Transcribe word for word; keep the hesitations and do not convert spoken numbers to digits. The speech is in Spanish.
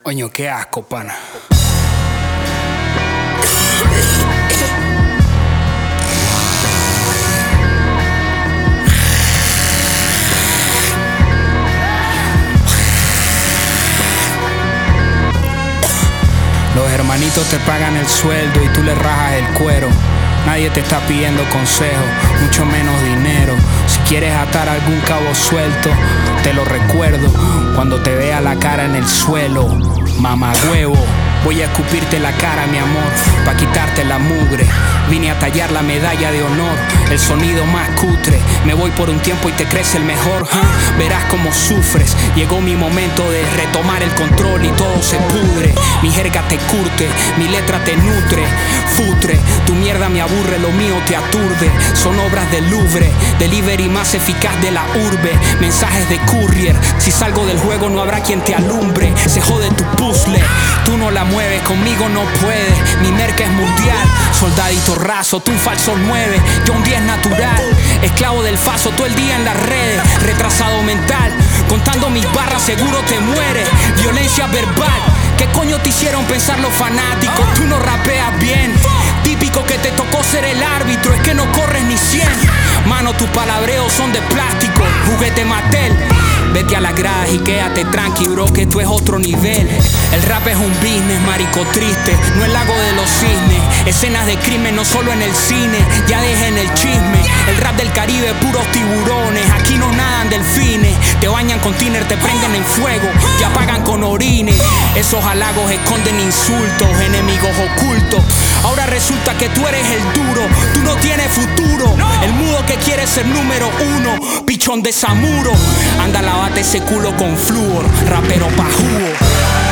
Coño, qué asco, pana. Los hermanitos te pagan el sueldo y tú le rajas el cuero. Nadie te está pidiendo consejo, mucho menos dinero. Si quieres atar algún cabo suelto, te lo recuerdo cuando te vea la cara en el suelo. Mamagüevo, voy a escupirte la cara, mi amor, pa' quitarte la mugre. Vine a tallar la medalla de honor, el sonido más cutre. Me voy por un tiempo y te crece el mejor, ¿huh? Verás cómo sufres. Llegó mi momento de retomar el control y todo se pudre. Mi jerga te curte, mi letra te nutre. Futre, tu mierda me aburre, lo mío te aturde. Son obras del Louvre, delivery más eficaz de la urbe. Mensajes de courier, si salgo del juego no habrá quien te alumbre. Se jode tu puzzle, tú no la mueves, conmigo no puedes. Mi merca es mundial, soldadito raso, tú un falso nueve, yo un diez natural. Esclavo del faso, todo el día en las redes. Retrasado mental, contando mis barras seguro te mueres. Violencia verbal, ¿qué coño te hicieron pensar los fanáticos? Tú no rapeas bien, típico que te tocó ser el árbitro, es que no corres ni cien. Mano, tus palabreos son de plástico, juguete Mattel. Vete a las gradas y quédate tranqui, bro, que esto es otro nivel. El rap es un business, marico triste, no el lago de los cisnes. Escenas de crimen no solo en el cine, ya dejen el chisme. El rap del Caribe, puros tiburones, aquí no nadan delfines. Te bañan con tiner, te prenden en fuego, te apagan con orines. Esos halagos esconden insultos, enemigos ocultos. Ahora resulta que tú eres el duro, tú no tienes futuro. El mudo que quiere ser número uno, pichón de Samuro. Anda, lavate ese culo con flúor, rapero pa' jugo.